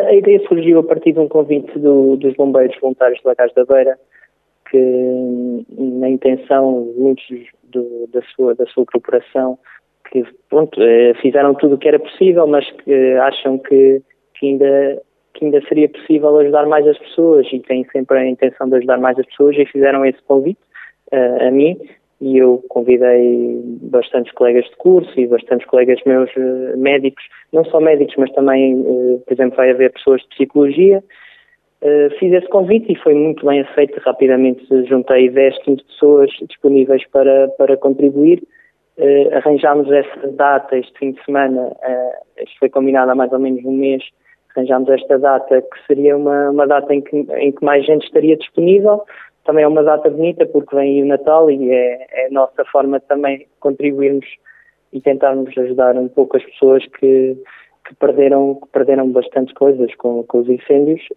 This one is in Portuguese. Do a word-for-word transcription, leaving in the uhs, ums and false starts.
a ideia surgiu a partir de um convite do, dos bombeiros voluntários de Lagaz da Beira, que na intenção, muitos do, da, sua, da sua corporação, que pronto, fizeram tudo o que era possível, mas que acham que, que, ainda, que ainda seria possível ajudar mais as pessoas e têm sempre a intenção de ajudar mais as pessoas e fizeram esse convite uh, a mim. E eu convidei bastantes colegas de curso e bastantes colegas meus uh, médicos, não só médicos, mas também, uh, por exemplo, vai haver pessoas de psicologia. Uh, fiz esse convite e foi muito bem aceito. Rapidamente juntei dez, quinze pessoas disponíveis para, para contribuir. Uh, arranjámos essa data, este fim de semana, uh, isto foi combinado há mais ou menos um mês, arranjámos esta data que seria uma, uma data em que, em que mais gente estaria disponível. Também é uma data bonita porque vem aí o Natal e é, é a nossa forma de também contribuirmos e tentarmos ajudar um pouco as pessoas que, que, perderam, que perderam bastantes coisas com, com os incêndios.